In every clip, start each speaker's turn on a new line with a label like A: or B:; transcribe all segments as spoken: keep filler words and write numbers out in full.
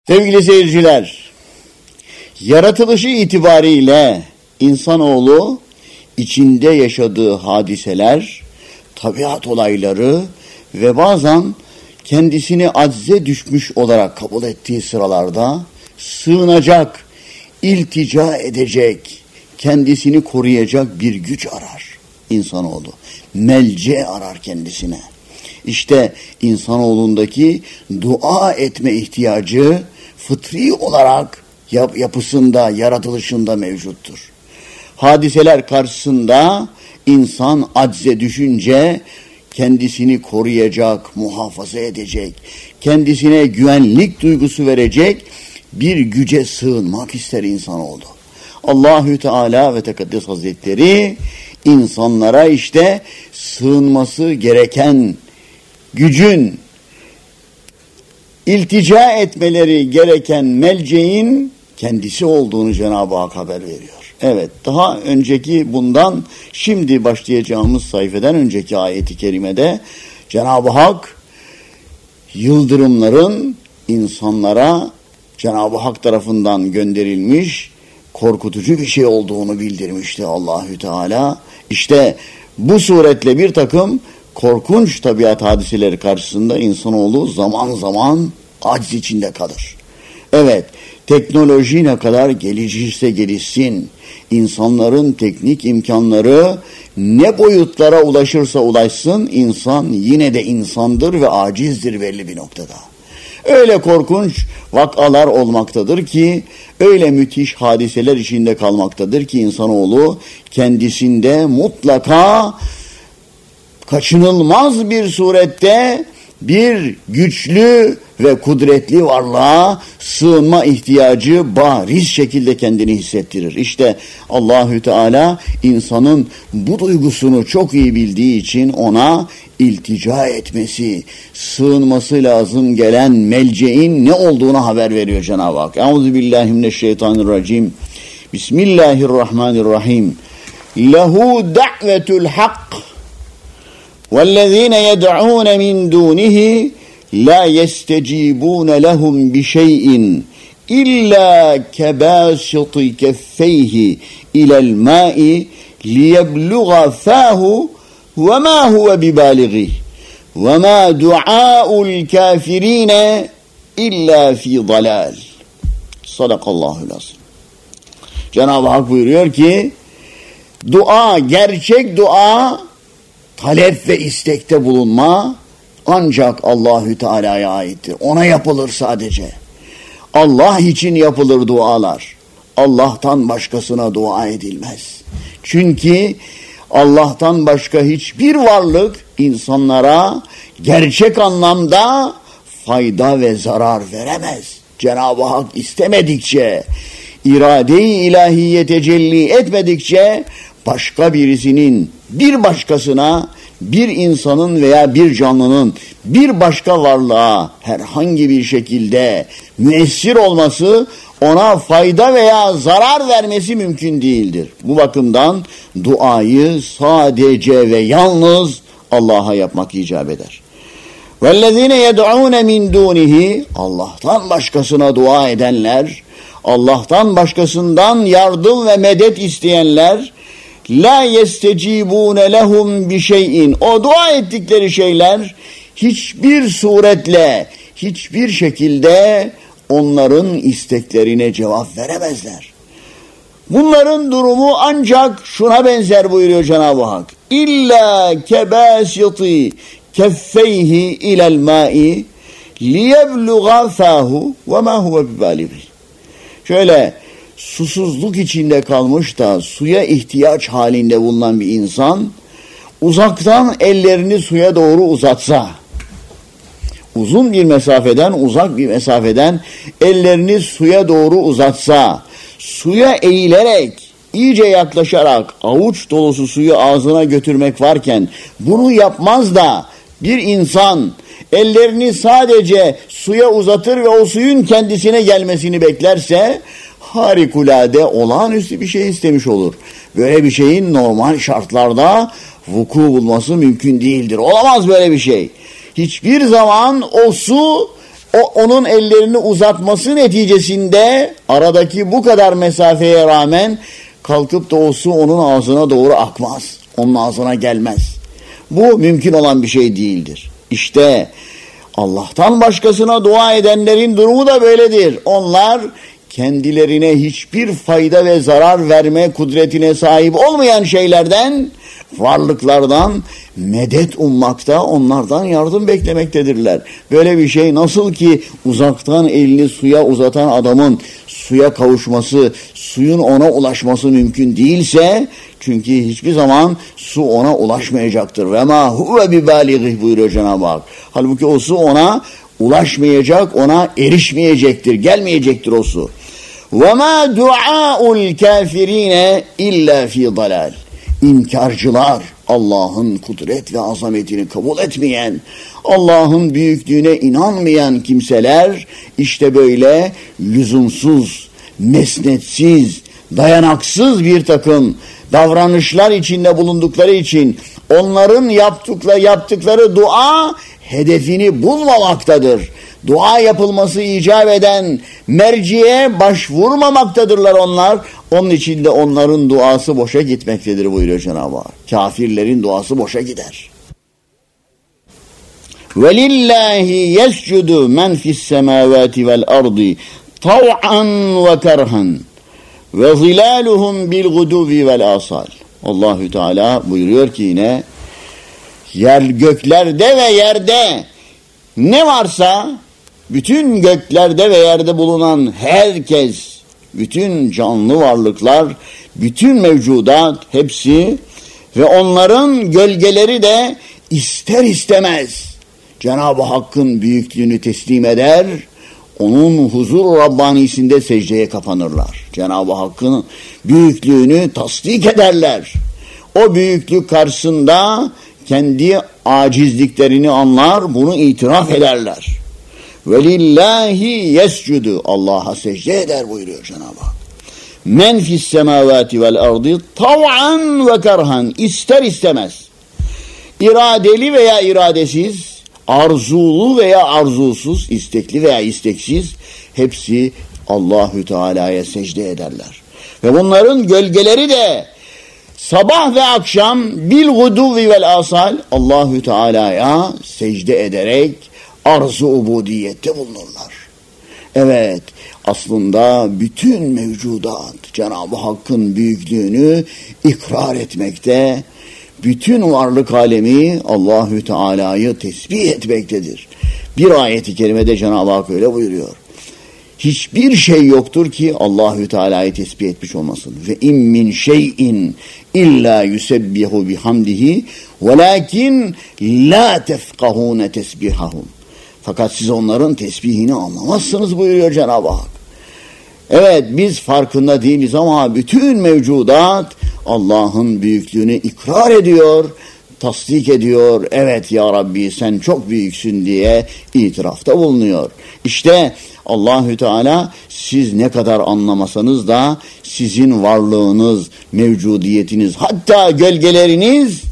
A: Sevgili seyirciler, yaratılışı itibariyle insanoğlu içinde yaşadığı hadiseler, tabiat olayları ve bazen kendisini acze düşmüş olarak kabul ettiği sıralarda sığınacak, iltica edecek, kendisini koruyacak bir güç arar insanoğlu. Melce arar kendisine. İşte insanoğlundaki dua etme ihtiyacı fıtri olarak yap- yapısında, yaratılışında mevcuttur. Hadiseler karşısında insan acze düşünce kendisini koruyacak, muhafaza edecek, kendisine güvenlik duygusu verecek bir güce sığınmak ister insanoğlu. Allahü Teala ve Tekaddes Hazretleri insanlara işte sığınması gereken gücün, iltica etmeleri gereken melceğin kendisi olduğunu Cenab-ı Hak haber veriyor. Evet, daha önceki bundan şimdi başlayacağımız sayfeden önceki ayeti kerimede Cenab-ı Hak yıldırımların insanlara Cenab-ı Hak tarafından gönderilmiş korkutucu bir şey olduğunu bildirmişti Allahü Teala. İşte bu suretle bir takım korkunç tabiat hadiseleri karşısında insanoğlu zaman zaman aciz içinde kalır. Evet, teknoloji ne kadar gelişirse gelişsin, insanların teknik imkanları ne boyutlara ulaşırsa ulaşsın, insan yine de insandır ve acizdir belli bir noktada. Öyle korkunç vakalar olmaktadır ki, öyle müthiş hadiseler içinde kalmaktadır ki insanoğlu kendisinde mutlaka kaçınılmaz bir surette bir güçlü ve kudretli varlığa sığınma ihtiyacı bariz şekilde kendini hissettirir. İşte Allahü Teala insanın bu duygusunu çok iyi bildiği için ona iltica etmesi, sığınması lazım gelen melceğin ne olduğunu haber veriyor Cenab-ı Hak. Euzubillahimineşşeytanirracim. Bismillahirrahmanirrahim. Lehu da'vetul hak. وَالَّذ۪ينَ يَدْعُونَ مِنْ دُونِهِ لَا يَسْتَجِيبُونَ لَهُمْ بِشَيْءٍ إِلَّا كَبَاسِطِ كَفَّيْهِ إِلَى الْمَاءِ لِيَبْلُغَ فَاهُ وَمَا هُوَ بِبَالِغِهِ وَمَا دُعَاءُ الْكَافِرِينَ إِلَّا فِي ضَلَالٍ. Sadakallahu lazım. Cenab-ı Hak buyuruyor ki, dua, gerçek dua, talep ve istekte bulunma ancak Allahü Teala'ya aittir. Ona yapılır sadece. Allah için yapılır dualar. Allah'tan başkasına dua edilmez. Çünkü Allah'tan başka hiçbir varlık insanlara gerçek anlamda fayda ve zarar veremez. Cenab-ı Hak istemedikçe, irade-i ilahiye tecelli etmedikçe başka birisinin bir başkasına, bir insanın veya bir canlının bir başka varlığa herhangi bir şekilde müessir olması, ona fayda veya zarar vermesi mümkün değildir. Bu bakımdan duayı sadece ve yalnız Allah'a yapmak icap eder. وَالَّذ۪ينَ يَدْعُونَ مِنْ دُونِهِ Allah'tan başkasına dua edenler, Allah'tan başkasından yardım ve medet isteyenler, la yestecibune lehum bi şeyin. O dua ettikleri şeyler hiçbir suretle, hiçbir şekilde onların isteklerine cevap veremezler. Bunların durumu ancak şuna benzer buyuruyor Cenab-ı Hak. İlla kebasiti keffeyhi ilel ma'i liyebluğa fahu ve ma huve bibalighi. Şöyle susuzluk içinde kalmış da suya ihtiyaç halinde bulunan bir insan uzaktan ellerini suya doğru uzatsa, uzun bir mesafeden, uzak bir mesafeden ellerini suya doğru uzatsa, suya eğilerek, iyice yaklaşarak avuç dolusu suyu ağzına götürmek varken bunu yapmaz da bir insan ellerini sadece suya uzatır ve o suyun kendisine gelmesini beklerse harikulade olağanüstü bir şey istemiş olur. Böyle bir şeyin normal şartlarda vuku bulması mümkün değildir. Olamaz böyle bir şey. Hiçbir zaman o su o onun ellerini uzatması neticesinde aradaki bu kadar mesafeye rağmen kalkıp da o su onun ağzına doğru akmaz. Onun ağzına gelmez. Bu mümkün olan bir şey değildir. İşte Allah'tan başkasına dua edenlerin durumu da böyledir. Onlar kendilerine hiçbir fayda ve zarar verme kudretine sahip olmayan şeylerden, varlıklardan medet ummakta, onlardan yardım beklemektedirler. Böyle bir şey nasıl ki uzaktan elini suya uzatan adamın suya kavuşması, suyun ona ulaşması mümkün değilse, çünkü hiçbir zaman su ona ulaşmayacaktır. Ve ma huve bibaligh buyuruyor Cenab-ı Hak. Halbuki o su ona ulaşmayacak, ona erişmeyecektir, gelmeyecektir o su. Ve ma duaul kafirine illa fi dalal. İnkarcılar, Allah'ın kudret ve azametini kabul etmeyen, Allah'ın büyüklüğüne inanmayan kimseler işte böyle lüzumsuz, mesnetsiz, dayanaksız bir takım davranışlar içinde bulundukları için onların yaptıkları, yaptıkları dua hedefini bulmamaktadır. Dua yapılması icap eden merciye başvurmamaktadırlar onlar. Onun için de onların duası boşa gitmektedir buyuruyor Cenab-ı Hak. Kafirlerin duası boşa gider. وَلِلَّهِ يَسْجُدُ مَنْ فِي السَّمَاوَاتِ وَالْأَرْضِ طَوْعًا وَكَرْهًا وَظِلَالُهُمْ بِالْغُدُوِّ وَالْآصَالِ. Allahü Teala buyuruyor ki yine, yer göklerde ve yerde ne varsa, bütün göklerde ve yerde bulunan herkes, bütün canlı varlıklar, bütün mevcudat hepsi ve onların gölgeleri de ister istemez Cenab-ı Hakk'ın büyüklüğünü teslim eder, onun huzur Rabbanisinde secdeye kapanırlar. Cenab-ı Hakk'ın büyüklüğünü tasdik ederler. O büyüklük karşısında kendi acizliklerini anlar, bunu itiraf ederler. Velillahi yescudu, Allah'a secde eder buyuruyor Cenab-ı Hak. Men fis semavati vel ardı tav'an ve karhan, ister istemez, iradeli veya iradesiz, arzulu veya arzusuz, istekli veya isteksiz, hepsi Allahü Teala'ya secde ederler. Ve bunların gölgeleri de sabah ve akşam bil guduvi vel asal Allahü Teala'ya secde ederek arz-ı ubudiyette bulunurlar. Evet, aslında bütün mevcudat Cenab-ı Hakk'ın büyüklüğünü ikrar etmekte, bütün varlık alemi Allahü Teala'yı tesbih etmektedir. Bir ayeti kerimede Cenab-ı Hak öyle buyuruyor. Hiçbir şey yoktur ki Allahü Teala'yı tesbih etmiş olmasın. Ve in min şeyin illa yusebbihu bihamdihi velakin la tefkahune tesbihahum. Fakat siz onların tesbihini anlamazsınız buyuruyor Cenab-ı Hak. Evet, biz farkında değiliz ama bütün mevcudat Allah'ın büyüklüğünü ikrar ediyor, tasdik ediyor. Evet ya Rabbi sen çok büyüksün diye itirafta bulunuyor. İşte Allahü Teala siz ne kadar anlamasanız da sizin varlığınız, mevcudiyetiniz, hatta gölgeleriniz,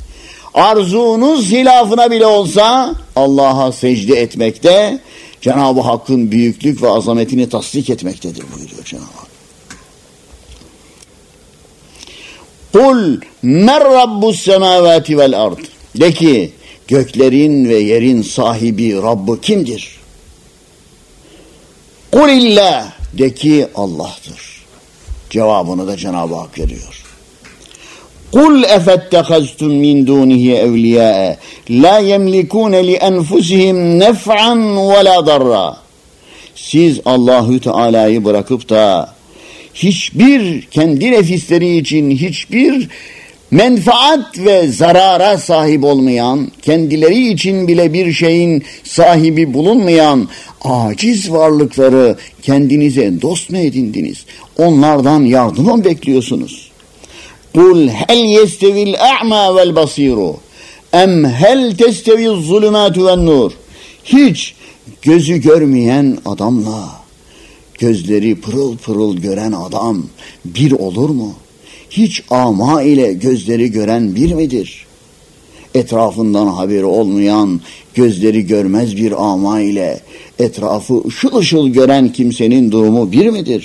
A: arzunuz hilafına bile olsa Allah'a secde etmekte, Cenab-ı Hakk'ın büyüklük ve azametini tasdik etmektedir buyuruyor Cenab-ı Hak. Kul mer rabbus semavati vel ard. De ki göklerin ve yerin sahibi Rabbı kimdir? Kul illah. De ki Allah'tır. Cevabını da Cenab-ı Hak veriyor. Kul efettehaztum min dunihi evliyae la yemlikune li enfusihim nef'an ve la darra. Siz Allahü Teala'yı bırakıp da hiçbir kendi nefisleri için hiçbir menfaat ve zarara sahip olmayan, kendileri için bile bir şeyin sahibi bulunmayan aciz varlıkları kendinize dost mu edindiniz? Onlardan yardım mı bekliyorsunuz? Kul hel yestevil a'ma vel basiru em hel testevil zulümatu ven nur. Hiç gözü görmeyen adamla gözleri pırıl pırıl gören adam bir olur mu? Hiç ama ile gözleri gören bir midir? etrafından haberi olmayan, gözleri görmez bir ama ile etrafı ışıl ışıl gören kimsenin durumu bir midir?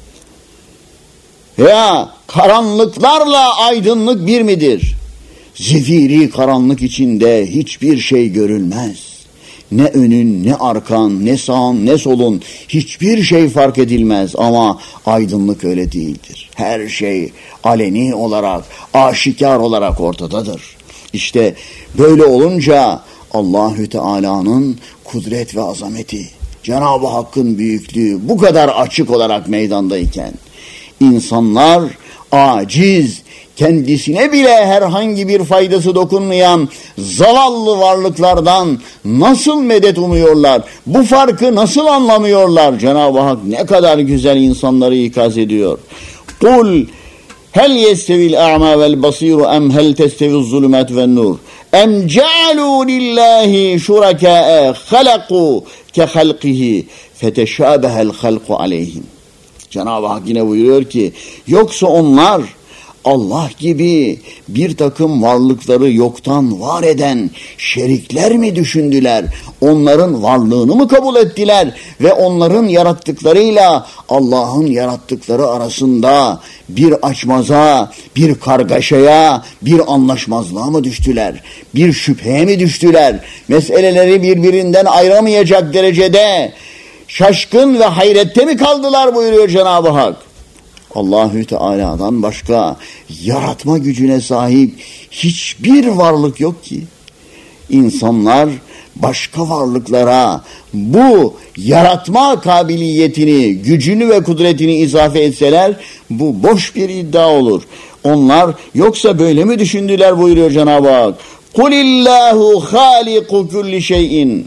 A: Veya karanlıklarla aydınlık bir midir? Zifiri karanlık içinde hiçbir şey görülmez. Ne önün, ne arkan, ne sağın, ne solun, hiçbir şey fark edilmez ama aydınlık öyle değildir. Her şey aleni olarak, aşikar olarak ortadadır. İşte böyle olunca Allahü Teala'nın kudret ve azameti, Cenab-ı Hakk'ın büyüklüğü bu kadar açık olarak meydandayken, insanlar aciz, kendisine bile herhangi bir faydası dokunmayan zavallı varlıklardan nasıl medet umuyorlar? Bu farkı nasıl anlamıyorlar? Cenab-ı Hak ne kadar güzel insanları ikaz ediyor. Kul hel yestevil a'ma vel basiru em hel testeviz zulümet ven nur em cealû lillahi şurakâe halakû ke halkihi feteşâbehel halku aleyhim. Cenab-ı Hak yine buyuruyor ki yoksa onlar Allah gibi bir takım varlıkları yoktan var eden şerikler mi düşündüler? Onların varlığını mı kabul ettiler? Ve onların yarattıklarıyla Allah'ın yarattıkları arasında bir açmaza, bir kargaşaya, bir anlaşmazlığa mı düştüler? Bir şüpheye mi düştüler? Meseleleri birbirinden ayıramayacak derecede şaşkın ve hayrette mi kaldılar buyuruyor Cenab-ı Hak. Allahü Teala'dan başka yaratma gücüne sahip hiçbir varlık yok ki. İnsanlar başka varlıklara bu yaratma kabiliyetini, gücünü ve kudretini izafe etseler bu boş bir iddia olur. Onlar yoksa böyle mi düşündüler buyuruyor Cenab-ı Hak. Kulillahu haliku kulli şeyin.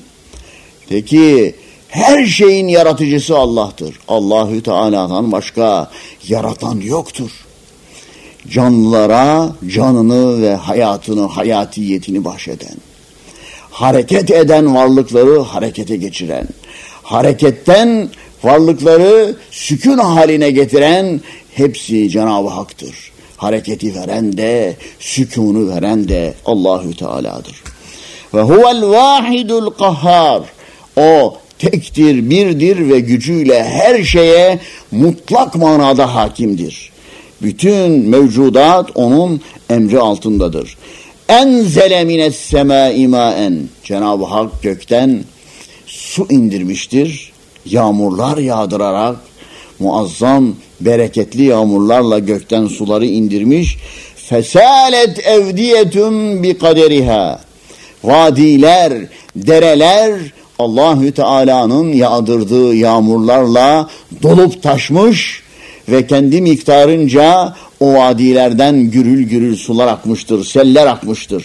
A: Peki her şeyin yaratıcısı Allah'tır. Allahü Teala'dan başka yaratan yoktur. Canlılara canını ve hayatını, hayatiyetini bahşeden, hareket eden varlıkları harekete geçiren, hareketten varlıkları sükun haline getiren hepsi Cenab-ı Hak'tır. Hareketi veren de, sükûnu veren de Allahü Teala'dır. Ve huvel vahidul kahhar. O tektir, birdir ve gücüyle her şeye mutlak manada hakimdir. Bütün mevcudat onun emri altındadır. Enzele mines semâi mâen. Cenab-ı Hak gökten su indirmiştir. Yağmurlar yağdırarak muazzam bereketli yağmurlarla gökten suları indirmiş. Fesâlet evdiyetun bi kaderiha. Vadiler, dereler Allahü Teala'nın yağdırdığı yağmurlarla dolup taşmış ve kendi miktarınca o vadilerden gürül gürül sular akmıştır, seller akmıştır.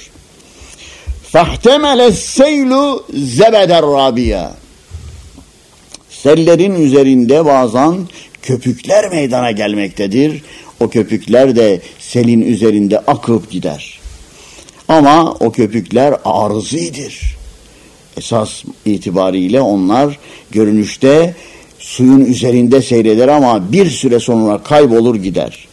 A: فَاحْتَمَلَ السَّيْلُ زَبَدَ الرَّابِيَةِ. Sellerin üzerinde bazen köpükler meydana gelmektedir. O köpükler de selin üzerinde akıp gider. Ama o köpükler arızidir. Esas itibariyle onlar görünüşte suyun üzerinde seyreder ama bir süre sonra kaybolur gider.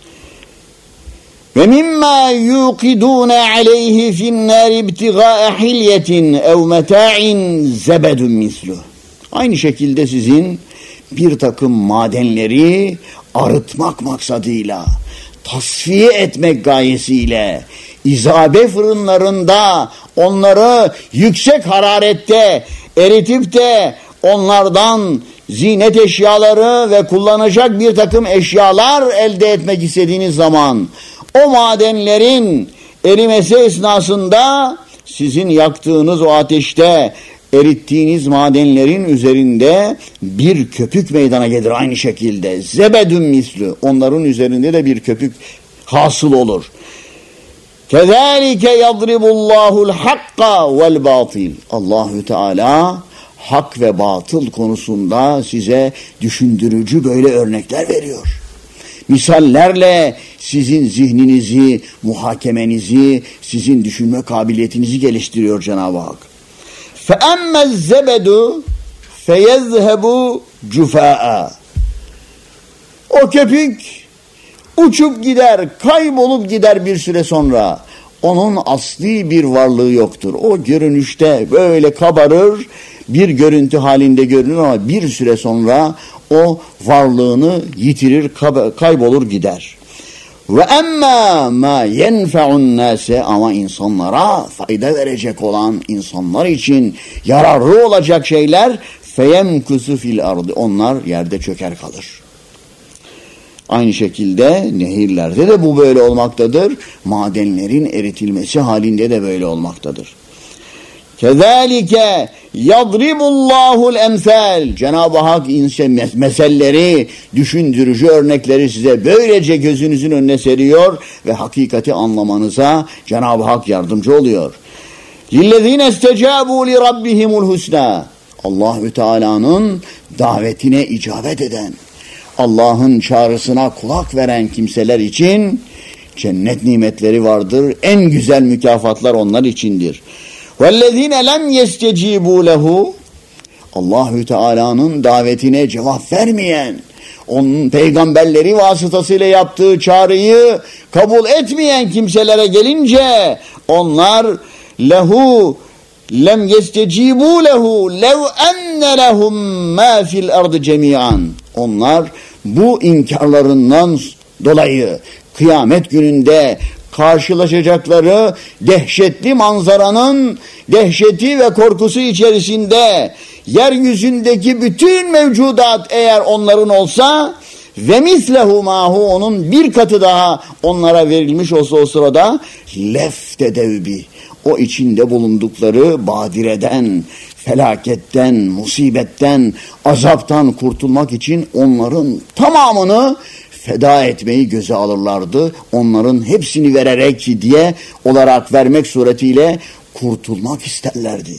A: Ve mimma yuqidun aleyhi fi'n nar ibtigaa hilyetin ev meta'in zebedun misluh. Aynı şekilde sizin bir takım madenleri arıtmak maksadıyla, tasfiye etmek gayesiyle izabe fırınlarında onları yüksek hararette eritip de onlardan zinet eşyaları ve kullanacak bir takım eşyalar elde etmek istediğiniz zaman o madenlerin erimesi esnasında sizin yaktığınız o ateşte erittiğiniz madenlerin üzerinde bir köpük meydana gelir aynı şekilde. Zebedün mislü. Onların üzerinde de bir köpük hasıl olur. Kezalike yadribullahul hakka vel batil. Allahü Teala hak ve batıl konusunda size düşündürücü böyle örnekler veriyor. Misallerle sizin zihninizi, muhakemenizi, sizin düşünme kabiliyetinizi geliştiriyor Cenab-ı Hak. فَأَمَّا الزَّبَدُ فَيَذْهَبُ جُفَاءً. O köpük uçup gider, kaybolup gider bir süre sonra. onun asli bir varlığı yoktur. O görünüşte böyle kabarır, bir görüntü halinde görünür ama bir süre sonra o varlığını yitirir, kaybolur gider. Ve emma ma yenfe'un nase, ama insanlara fayda verecek olan, insanlar için yararlı olacak şeyler feyemkusu fil ardı, onlar yerde çöker kalır. Aynı şekilde nehirlerde de bu böyle olmaktadır. Madenlerin eritilmesi halinde de böyle olmaktadır. Kezalike yadribullahul emsal. Cenab-ı Hak meselleri, düşündürücü örnekleri size böylece gözünüzün önüne seriyor ve hakikati anlamanıza Cenab-ı Hak yardımcı oluyor. Lillezine istecabu li rabbihimul husna. Allahü Teala'nın davetine icabet eden, Allah'ın çağrısına kulak veren kimseler için cennet nimetleri vardır. En güzel mükafatlar onlar içindir. وَالَّذ۪ينَ لَمْ يَسْتَجِيبُوا لَهُ. Allahü Teala'nın davetine cevap vermeyen, onun peygamberleri vasıtasıyla yaptığı çağrıyı kabul etmeyen kimselere gelince onlar lehu lem yestecibu lehu lev enne lehum ma fil ardı cemian. Onlar bu inkarlarından dolayı kıyamet gününde karşılaşacakları dehşetli manzaranın dehşeti ve korkusu içerisinde yeryüzündeki bütün mevcudat eğer onların olsa ve mislehu mahu, onun bir katı daha onlara verilmiş olsa o sırada lefte devbi, o içinde bulundukları badireden, felaketten, musibetten, azaptan kurtulmak için onların tamamını feda etmeyi göze alırlardı. Onların hepsini vererek diye olarak vermek suretiyle kurtulmak isterlerdi.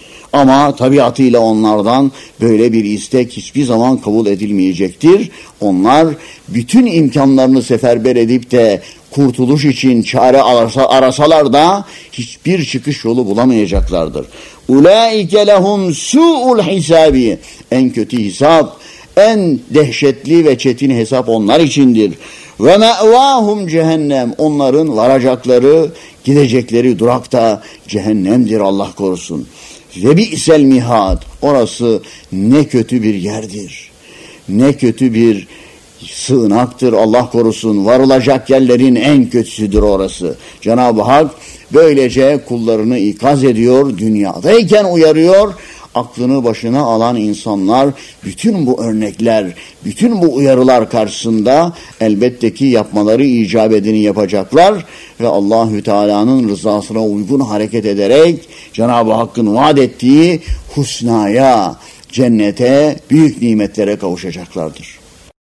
A: Ama tabiatıyla onlardan böyle bir istek hiçbir zaman kabul edilmeyecektir. Onlar bütün imkanlarını seferber edip de kurtuluş için çare arasa, arasalar da hiçbir çıkış yolu bulamayacaklardır. Ulaike lehum su'ul hisabi. En kötü hesap, en dehşetli ve çetin hesap onlar içindir. Ve me'vahum cehennem. Onların varacakları, gidecekleri durak da cehennemdir, Allah korusun. Ve bi'sel mihad. Orası ne kötü bir yerdir. Ne kötü bir sığınaktır, Allah korusun. Varılacak yerlerin en kötüsüdür orası. Cenab-ı Hak böylece kullarını ikaz ediyor, dünyadayken uyarıyor. Aklını başına alan insanlar bütün bu örnekler, bütün bu uyarılar karşısında elbette ki yapmaları icap edeni yapacaklar ve Allahü Teala'nın rızasına uygun hareket ederek Cenab-ı Hakk'ın vaat ettiği husnaya, cennete, büyük nimetlere kavuşacaklardır.